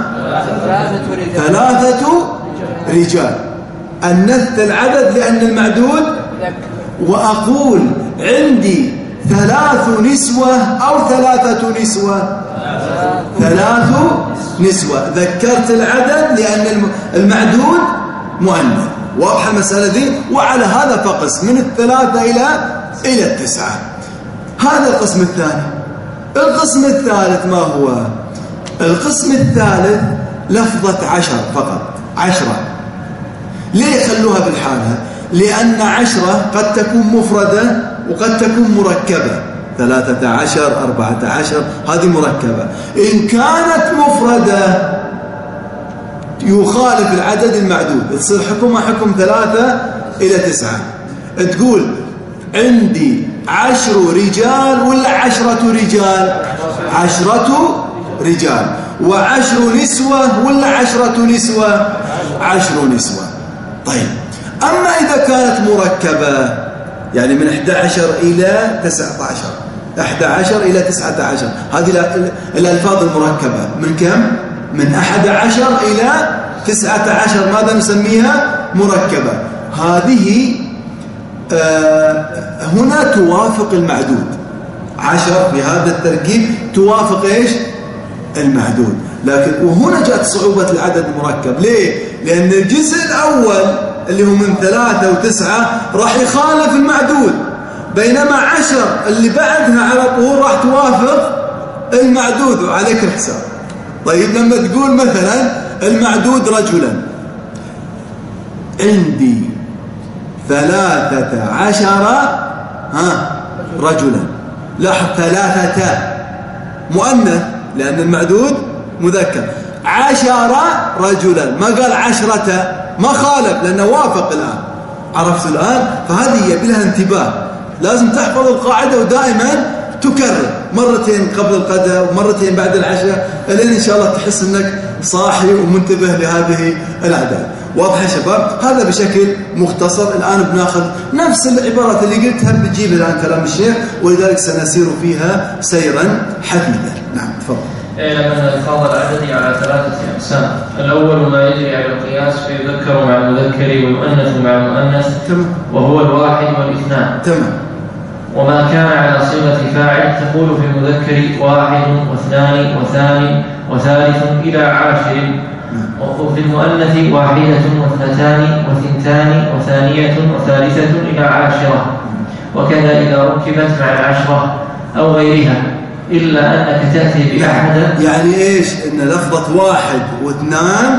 3 رجال. أنثت العدد لأن المعدود. وأقول عندي 3 نسوة أو 3 نسوة؟ 3 نسوة. ذكرت العدد لأن المعدود مؤنث. واضحة المسألة دي؟ وعلى هذا فقس من 3 إلى 9. هذا القسم الثاني. القسم الثالث ما هو؟ القسم الثالث لفظة 10 فقط. 10. ليه خلوها بالحالة؟ لأن 10 قد تكون مفردة وقد تكون مركبة. 13 14 هذه مركبة. إن كانت مفردة يخالف العدد المعدود، تصير حكمها حكم 3 إلى 9. تقول عندي 10 رجال ولا 10 رجال؟ 10 رجال. و10 نسوة ولا 10 نسوة؟ 10 نسوة. طيب أما إذا كانت مركبة يعني من 11 إلى 19، 11 إلى 19 هذه الألفاظ المركبة من كم؟ من 11 إلى 19 ماذا نسميها؟ مركبة. هذه هنا توافق المعدود. 10 في هذا التركيب توافق إيش؟ المعدود. لكن وهنا جاءت صعوبة العدد المركب. ليه؟ لأن الجزء الأول اللي هو من 3 و9 راح يخالف المعدود، بينما 10 اللي بعدها على طول راح توافق المعدود وعليك الحساب. طيب لما تقول مثلا المعدود رجلا، عندي 13 رجلا. لاحظ 3 مؤنث لأن المعدود مذكر. 10 رجلا، ما قال 10، ما خالف لأنه وافق الآن. عرفت الآن؟ فهذه يبي لها انتباه. لازم تحفظ القاعدة ودائما تكرر مرتين قبل الغداء ومرتين بعد العشاء لين إن شاء الله تحس أنك صاحي ومنتبه لهذه الأعداد. واضح يا شباب؟ هذا بشكل مختصر. الآن بناخذ نفس العبارات اللي قلتها بتجيب الآن كلام الشيخ، ولذلك سنسير فيها سيرا حديدا. نعم تفضل. اعلم أن الفاظ العدد على 3 أقسام. الأول ما يجري على القياس فيذكر مع المذكر ويؤنث مع المؤنث، وهو الواحد والاثنان. تمام. وما كان على صيغة فاعل تقول في المذكر 1 و2 وثاني وثالث إلى 10. وفي المؤنث 1 و2 وثنتان وثانية وثالثة إلى 10. وكذا إذا ركبت مع 10 أو غيرها، إلا أنك تأتي بأحد. يعني إيش؟ إن لفظة 1 و2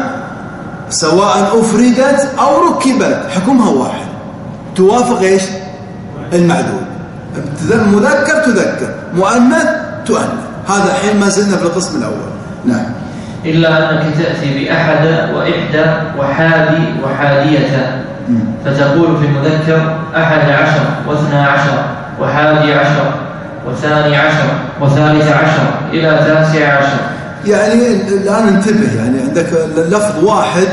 سواء أفردت أو ركبت حكمها واحد، توافق إيش؟ المعدود. مذكر تذكر، مؤنث تؤنث. هذا حين ما زلنا في القسم الأول. نعم. إلا أنك تأتي بأحد وإحدى وحادي وحادية، فتقول في المذكر 11 و12 وحادي 10 وثاني 10 وثالث 10 إلى 19. يعني الآن انتبه، يعني عندك لفظ 1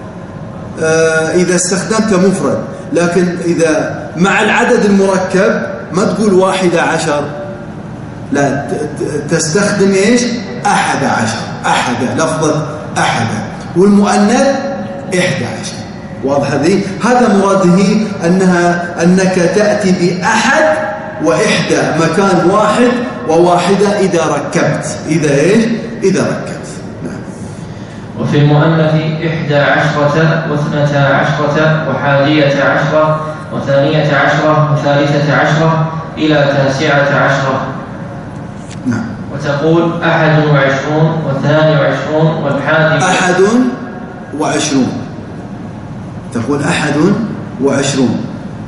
إذا استخدمت مفرد، لكن إذا مع العدد المركب ما تقول 11، لا تستخدم إيش؟ 11. لفظة 1. والمؤنث 11. واضح هذه؟ هذا مراده أنك تأتي بأحد وإحدى مكان 1 وواحدة إذا ركبت. إذا إيش؟ إذا ركبت. نعم. وفي المؤنث 11 و12 وحادية 10 وثانية 10 وثالثة 10 إلى 19. نعم. وتقول 21 و22 والحادي 21. تقول 21.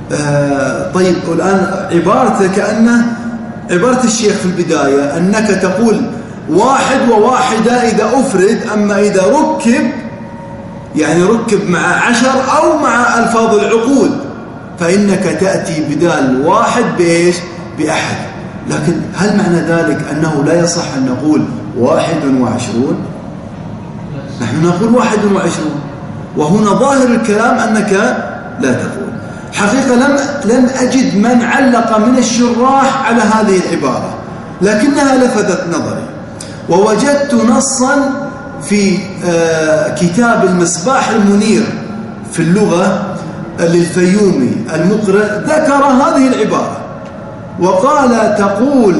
طيب والآن عبارة كأنه عبارة الشيخ في البداية أنك تقول 1 وواحدة إذا أفرد، أما إذا ركب يعني ركب مع 10 أو مع ألفاظ العقود فإنك تأتي بدال واحد بإيش؟ بأحد. لكن هل معنى ذلك أنه لا يصح أن نقول 21؟ نحن نقول 21، وهنا ظاهر الكلام أنك لا تقول. حقيقة لم أجد من علق من الشراح على هذه العبارة، لكنها لفتت نظري، ووجدت نصا في كتاب المصباح المنير في اللغة للفيومي المقرئ ذكر هذه العبارة وقال: تقول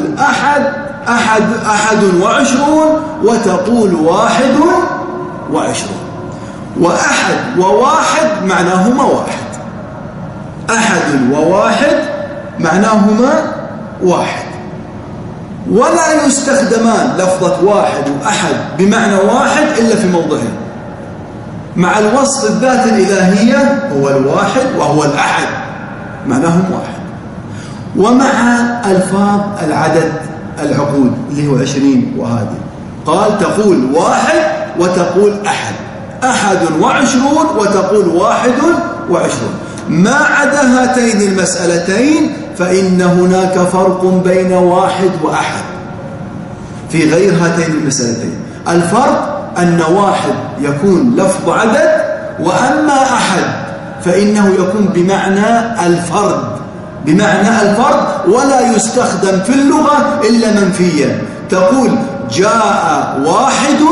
أحد وعشرون وتقول 21، وأحد وواحد معناهما واحد، أحد وواحد معناهما واحد، ولا يستخدمان لفظة واحد وأحد بمعنى واحد إلا في موضعين: مع الوصف الذات الإلهية هو الواحد وهو الأحد معناهم واحد، ومع ألفاظ العدد العقود اللي هو 20 وهذه قال تقول واحد وتقول أحد، 21 وتقول 21. ما عدا هاتين المسألتين فإن هناك فرق بين واحد وأحد في غير هاتين المسألتين. الفرق أن واحد يكون لفظ عدد، وأما أحد فإنه يكون بمعنى الفرد ولا يستخدم في اللغة إلا منفيا. تقول جاء واحد،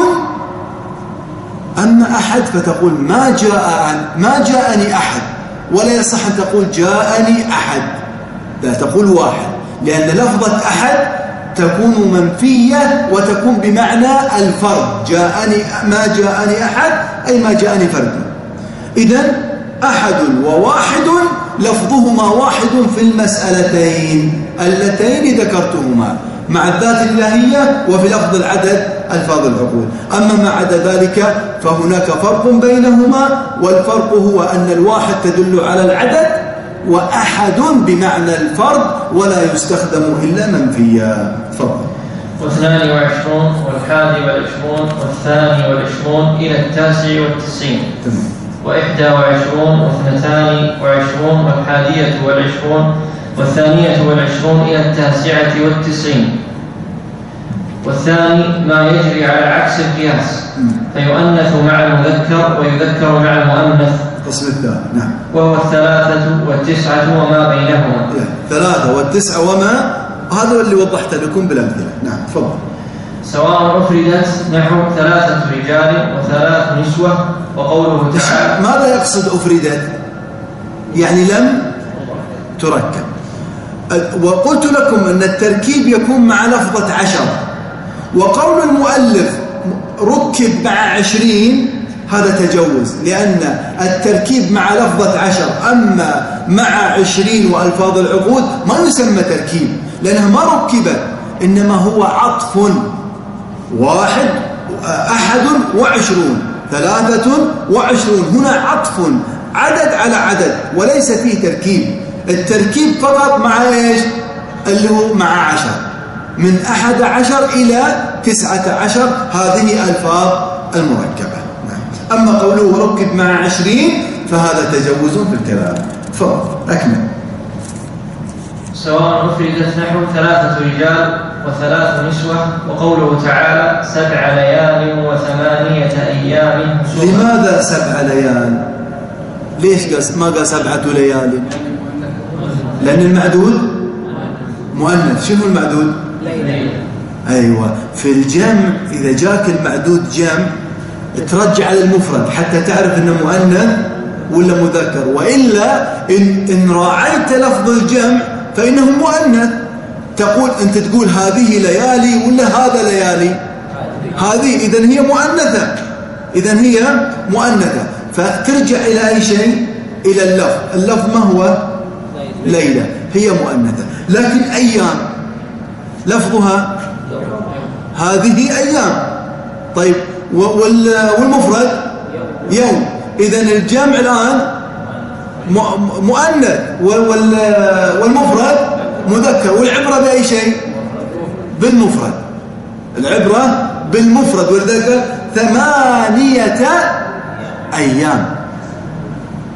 أما أحد فتقول ما جاءني أحد، ولا يصح أن تقول جاءني أحد، لا تقول واحد، لأن لفظة أحد تكون منفية وتكون بمعنى الفرد. ما جاءني أحد أي ما جاءني فرد. إذن أحد وواحد لفظهما واحد في المسألتين اللتين ذكرتهما، مع الذات الإلهية وفي لفظ العدد ألفاظ العقول. أما ما عدا ذلك فهناك فرق بينهما، والفرق هو أن الواحد تدل على العدد وأحد بمعنى الفرد ولا يستخدم إلا منفيا. تفضل. 22 والحادي والعشرون والثاني والعشرون إلى 99 و21 و22 والحادية والعشرون والثانية والعشرون إلى 99. والثاني ما يجري على عكس القياس فيؤنث مع المذكر ويذكر مع المؤنث. قسم الثاني. نعم. وهو 3 و9 وما بينهما. 3 و9 وما، هذا اللي وضحت لكم بالأمثلة. نعم تفضل. سواء أفردت نحو 3 رجال و3 نسوة، وقوله تعالى. ماذا يقصد أفردت؟ يعني لم تركب. وقلت لكم أن التركيب يكون مع لفظة 10، وقول المؤلف ركب مع 20 هذا تجوز، لأن التركيب مع لفظة 10 أما مع 20 وألفاظ العقود ما يسمى تركيب، لأنها ما ركبت، إنما هو عطف. 21 23 هنا عطف عدد على عدد وليس فيه تركيب. التركيب فقط مع إيش؟ اللي هو مع 10، من 11 إلى 19 هذه ألفاظ المركبة. أما قوله ركب مع 20 فهذا تجوز في الكلام. تفضل أكمل. سواء أفردت نحو 3 رجال و3 نسوة، وقوله تعالى 7 ليال و8 أيام. لماذا 7 ليال؟ ليش ما قال 7 ليال؟ لأن المعدود مؤنث. شنو المعدود؟ ليلة. أيوة، في الجمع إذا جاك المعدود جمع ترجع للمفرد حتى تعرف إنه مؤنث ولا مذكر، وإلا إن راعيت لفظ الجمع فإنه مؤنث. أنت تقول هذه ليالي ولا هذا ليالي؟ هذه، إذن هي مؤنثة. فترجع إلى أي شيء؟ إلى اللفظ. اللفظ ما هو؟ ليلة، هي مؤنثة. لكن أيام لفظها هذه أيام. طيب والمفرد يوم. إذن الجمع الآن مؤنث والمفرد مذكر. والعبرة بأي شيء؟ بالمفرد. العبرة بالمفرد. ولذلك 8 أيام.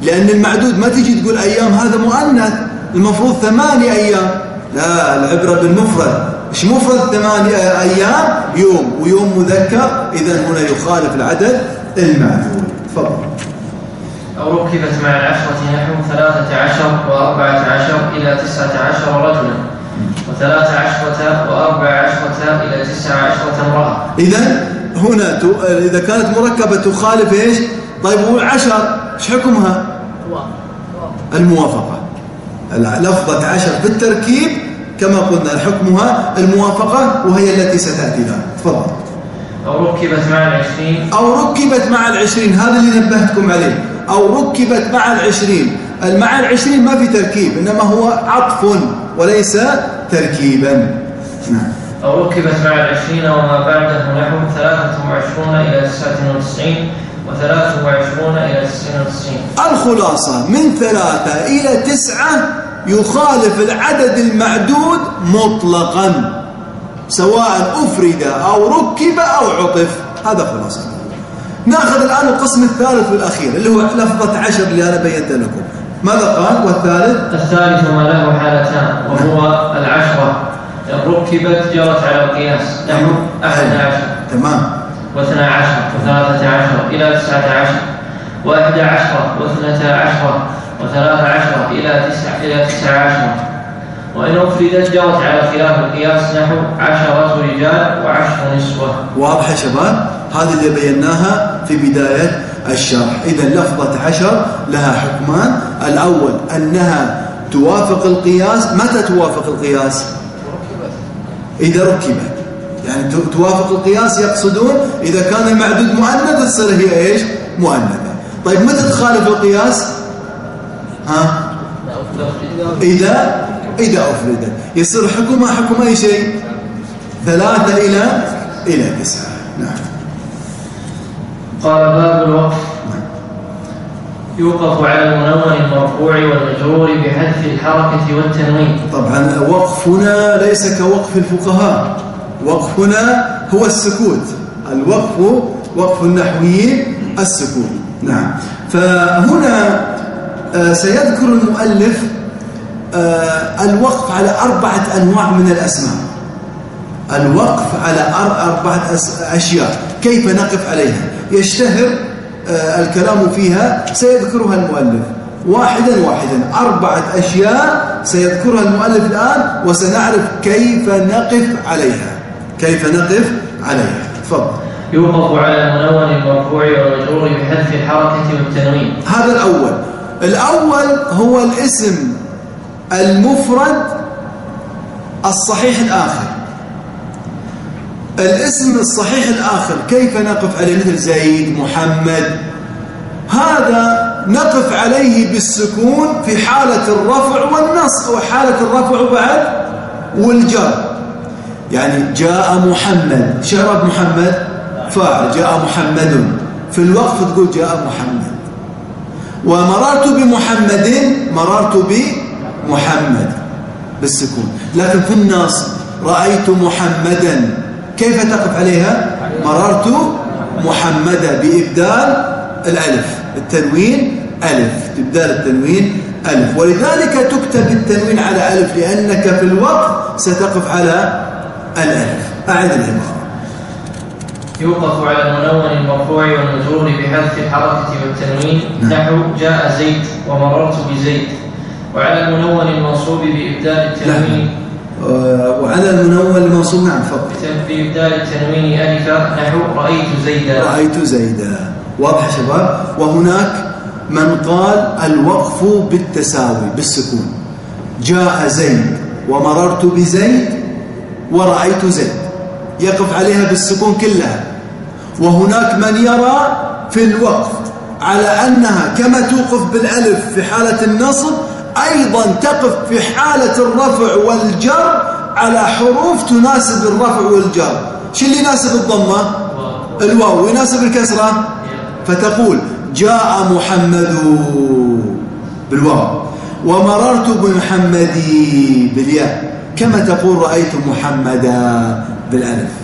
لأن المعدود ما تيجي تقول أيام هذا مؤنث، المفروض 8 أيام. لا، العبرة بالمفرد. إيش مفرد 8 أيام؟ يوم، ويوم مذكر، إذن هنا يخالف العدد المعدود. تفضل. أو ركبت مع العشرة نحو 13 و14 إلى 19 رجلا، و13 و14 إلى 19 امرأة. إذن هنا إذا كانت مركبة تخالف إيش؟ طيب هو 10 إيش حكمها؟ الموافقة. لفظة 10 في التركيب كما قلنا حكمها الموافقة، وهي التي ستأتي لها. تفضل. أو ركبت مع العشرين. أو ركبت مع العشرين، هذا اللي نبهتكم عليه. أو ركبت مع العشرين. مع العشرين ما في تركيب، إنما هو عطف وليس تركيبا. نعم. أو ركبت مع العشرين وما بعده نحو 23 إلى 99 و23 إلى 99. الخلاصة من 3 إلى 9 يخالف العدد المعدود مطلقا، سواء أفرد أو ركب أو عطف. هذا خلاصة. نأخذ الآن القسم الثالث والأخير اللي هو لفظة 10 اللي أنا بينت لكم. ماذا قال؟ والثالث؟ الثالث ما له حالتان، وهو العشرة إن ركبت جرت على القياس نحو 11. تمام. و12 و13 إلى 19 و11 و12 و13 إلى 19. وإن أفردت جرت على خلاف القياس نحو 10 رجال و10 نسوة. واضح يا شباب؟ هذه اللي بيناها في بداية الشرح. إذا لفظة 10 لها حكمان. الأول أنها توافق القياس. متى توافق القياس؟ إذا ركبت، يعني توافق القياس يقصدون إذا كان المعدود مؤنث تصير هي إيش؟ مؤنثة. طيب متى تخالف القياس؟ إذا أفردت يصير حكمها حكم أي شيء؟ 3 إلى 9. نعم. قال باب الوقف. يوقف على المنون المرفوع والمجرور بحذف الحركة والتنوين. طبعا وقفنا ليس كوقف الفقهاء، وقفنا هو السكوت. الوقف وقف النحويين السكوت. نعم. فهنا سيذكر المؤلف الوقف على 4 أنواع من الأسماء. الوقف على 4 أشياء كيف نقف عليها يشتهر الكلام فيها، سيذكرها المؤلف واحدا 4 أشياء سيذكرها المؤلف الآن، وسنعرف كيف نقف عليها. تفضل. يوقف على المنون المرفوع والمجرور بحذف الحركة والتنوين. هذا الأول هو الاسم المفرد الصحيح الآخر. الاسم الصحيح الآخر كيف نقف عليه؟ مثل زيد، محمد، هذا نقف عليه بالسكون في حالة الرفع والنصب، أو حالة الرفع بعد والجر. يعني جاء محمد، شعرب محمد فاعل، جاء محمد. في الوقف تقول جاء محمد. ومررت بمحمد، مررت بمحمد بالسكون. لكن في النصب رأيت محمدا، كيف تقف عليها؟ مررت محمدا بإبدال الألف، التنوين ألف، تبدال التنوين ألف. ولذلك تكتب التنوين على ألف، لأنك في الوقف ستقف على الألف. أعد العبارة. يوقف على المنون المرفوع والمجرور بحذف الحركة والتنوين نحو جاء زيد ومررت بزيد. وعلى المنون المنصوب بإبدال التنوين. وعلى المنون المنصوب، نعم فضل، بإبدال التنوين ألف نحو رأيت زيدا. واضح يا شباب؟ وهناك من قال الوقف بالتساوي بالسكون. جاء زيد ومررت بزيد ورأيت زيد، يقف عليها بالسكون كلها. وهناك من يرى في الوقف على أنها كما توقف بالألف في حالة النصب، أيضا تقف في حالة الرفع والجر على حروف تناسب الرفع والجر. شو اللي يناسب الضمة؟ الواو. ويناسب الكسرة؟ فتقول جاء محمد بالواو، ومررت بمحمد بالياء، كما تقول رأيت محمدا بالألف.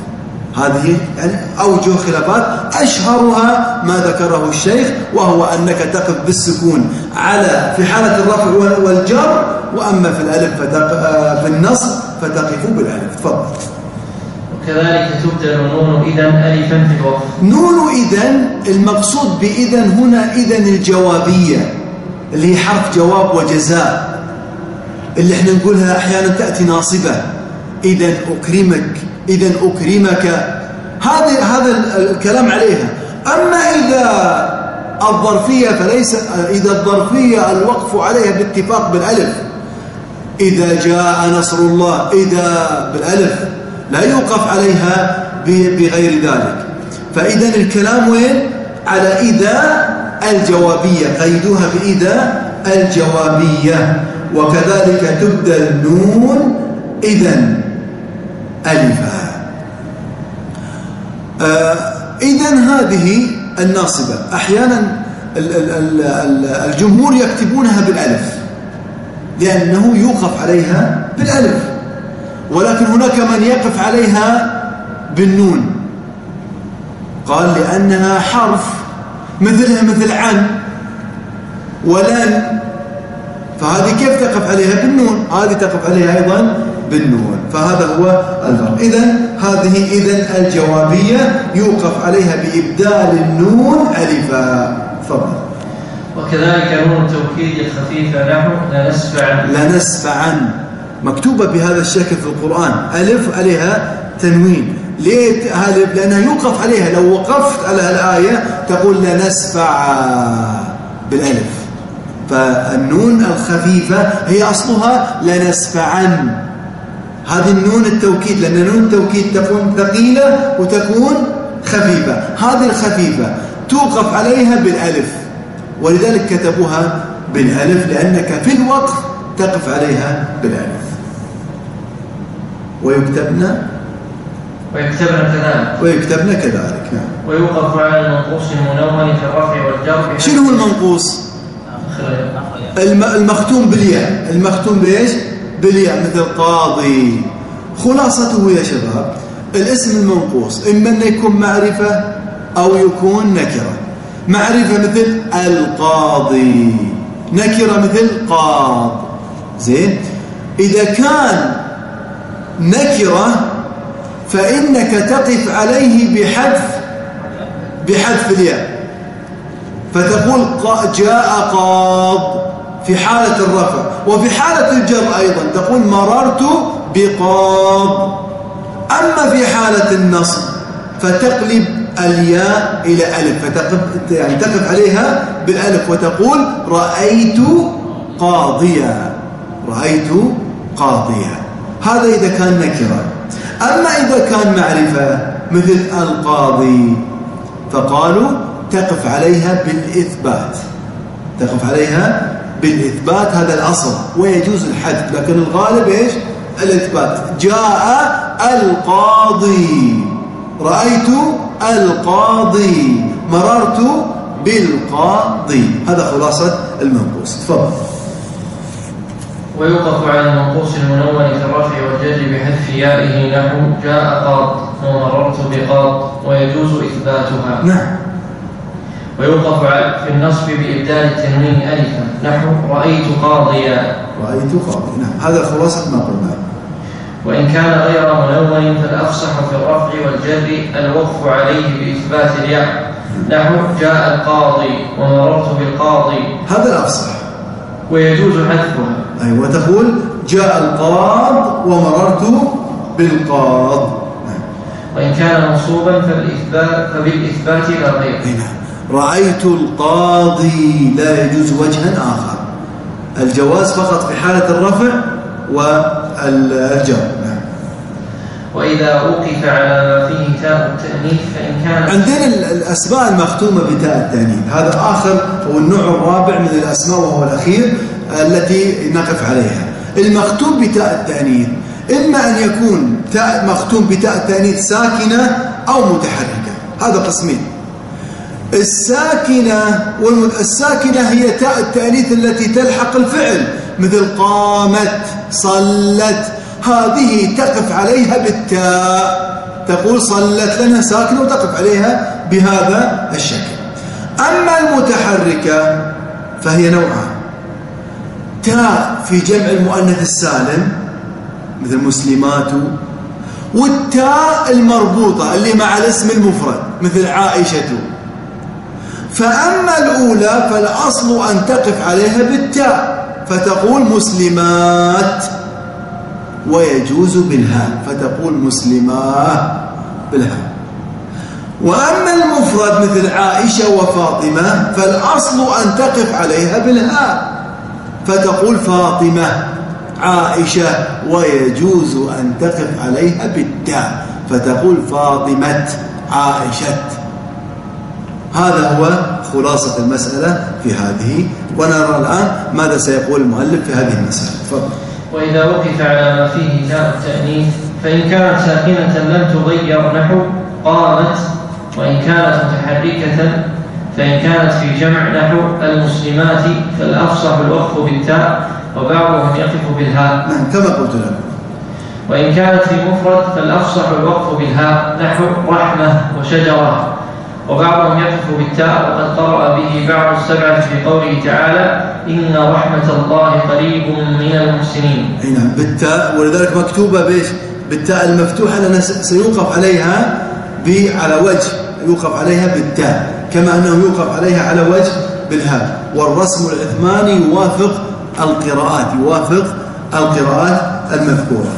هذه يعني أوجه خلافات، أشهرها ما ذكره الشيخ، وهو أنك تقف بالسكون في حالة الرفع والجر، وأما في الألف في النصب فتقف بالألف. تفضل. وكذلك تبدل نون إذن ألفا في الوقف. نون إذن المقصود بإذن هنا إذن الجوابية، اللي هي حرف جواب وجزاء، اللي احنا نقولها أحيانا تأتي ناصبة، إذن أكرمك، إذن أكرمك، هذا الكلام عليها. أما إذا الظرفية فليس، إذا الظرفية الوقف عليها باتفاق بالألف، إذا جاء نصر الله، إذا بالألف لا يوقف عليها بغير ذلك. فإذا الكلام وين؟ على إذا الجوابية، قيدوها بإذا الجوابية. وكذلك تبدل نون إذن ألفا. إذن هذه الناصبة أحيانا الجمهور يكتبونها بالألف لأنه يوقف عليها بالألف، ولكن هناك من يقف عليها بالنون، قال لأنها حرف مثلها مثل عن ولن، فهذه كيف تقف عليها بالنون؟ هذه تقف عليها أيضا بالنون. فهذا هو الفرق. إذن هذه إذن الجوابية يوقف عليها بإبدال النون ألفا. تفضل. وكذلك نون التوكيد الخفيفة نحو لنسفعن، مكتوبة بهذا الشكل في القرآن، ألف عليها تنوين. ليه؟ لأنها يوقف عليها، لو وقفت على الآية تقول لنسفع بالألف. فالنون الخفيفة هي أصلها لنسفعن، هذه النون التوكيد، لأن نون التوكيد تكون ثقيلة وتكون خفيفة. هذه الخفيفة توقف عليها بالألف، ولذلك كتبوها بالألف، لأنك في الوقف تقف عليها بالألف. ويكتبن كذلك. نعم. ويوقف على المنقوص المنون في الرفع والجر. شنو هو المنقوص؟ المختوم بالياء. المختوم بإيش؟ بالياء، مثل قاضي. خلاصته يا شباب، الاسم المنقوص إما أن يكون معرفة أو يكون نكرة. معرفة مثل القاضي، نكرة مثل قاض. زين. إذا كان نكرة فإنك تقف عليه بحذف الياء، فتقول جاء قاض في حالة الرفع، وفي حالة الجر أيضا تقول مررت بقاض. أما في حالة النصب فتقلب الياء إلى ألف، يعني تقف عليها بالألف وتقول رأيت قاضيا. هذا إذا كان نكرة. أما إذا كان معرفة مثل القاضي فقالوا تقف عليها بالإثبات. هذا الأصل، ويجوز الحذف، لكن الغالب إيش؟ الإثبات. جاء القاضي، رأيت القاضي، مررت بالقاضي. هذا خلاصة المنقوص. تفضل. ويوقف على المنقوص المنون في الرفع والجر بحذف يائه نحو جاء قاض ومررت بقاض، ويجوز إثباتها. نعم. ويوقف في النصب بإبدال التنوين ألفا نحو رأيت قاضيا. نعم. هذا خلاصة ما قلنا. وإن كان غير منون فالأفصح في الرفع والجر الوقف عليه بإثبات الياء نحو جاء القاضي ومررت بالقاضي. هذا الأفصح، ويجوز حذفها. أيوة، تقول جاء القاض ومررت بالقاض. وإن كان منصوبا فبالإثبات لا غير. رأيت القاضي لا يجوز وجها آخر، الجواز فقط في حالة الرفع والجر. وإذا أوقف على ما فيه تاء التأنيث فإن كان عندنا الأسماء المختومة بتاء التأنيث، هذا آخر هو النوع الرابع من الأسماء وهو الأخير التي نقف عليها. المختوم بتاء التأنيث إما أن يكون تاء مختوم بتاء التأنيث ساكنة أو متحركة، هذا قسمين. الساكنة هي تاء التأنيث التي تلحق الفعل، مثل قامت، صلت، هذه تقف عليها بالتاء، تقول صلت لنا ساكنة وتقف عليها بهذا الشكل. أما المتحركة فهي نوعان: تاء في جمع المؤنث السالم مثل مسلمات، والتاء المربوطة اللي مع الاسم المفرد مثل عائشة. فأما الأولى فالأصل أن تقف عليها بالتاء فتقول مسلمات، ويجوز بالهاء فتقول مسلمات بالهاء. وأما المفرد مثل عائشة وفاطمة فالأصل أن تقف عليها بالهاء فتقول فاطمة عائشة، ويجوز أن تقف عليها بالتاء فتقول فاطمة عائشة. هذا هو خلاصة المسألة في هذه، ونرى الآن ماذا سيقول المؤلف في هذه المسألة. تفضل. وإذا وقف على ما فيه تاء التأنيث فإن كانت ساكنة لم تغير نحو قامت، وإن كانت متحركة فإن كانت في جمع نحو المسلمات فالأفصح الوقف بالتاء وبعضهم يقف بالهاء. نعم كما قلت لكم. وإن كانت في مفرد فالأفصح الوقف بالهاء نحو رحمة وشجرة، وبعضهم يقف بالتاء وقد قرأ به بعض السبعة في قوله تعالى إن رحمة الله قريب من المحسنين. نعم بالتاء، ولذلك مكتوبة بإيش؟ بالتاء المفتوحة، لأن سيوقف عليها على وجه يوقف عليها بالتاء، كما أنه يوقف عليها على وجه بالهاء. والرسم العثماني يوافق القراءات المذكورة.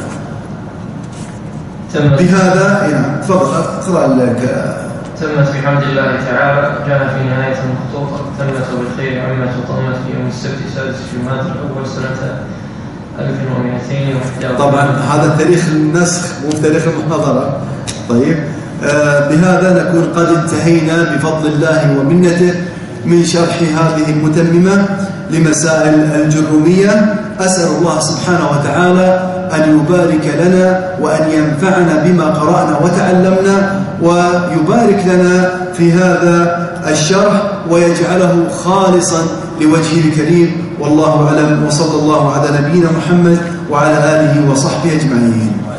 بهذا يعني تفضل اقرأ لك. تمت بحمد الله تعالى، جاء في نهاية المخطوطة تمت بالخير عمت وطمت في يوم السبت 6 جمادى الأول سنة 1211. طبعا هذا تاريخ النسخ مو تاريخ المحاضرة. طيب بهذا نكون قد انتهينا بفضل الله ومنته من شرح هذه المتممة لمسائل الجرمية. أسأل الله سبحانه وتعالى أن يبارك لنا وأن ينفعنا بما قرأنا وتعلمنا، ويبارك لنا في هذا الشرح ويجعله خالصا لوجهه الكريم. والله أعلم، وصلى الله على نبينا محمد وعلى آله وصحبه أجمعين.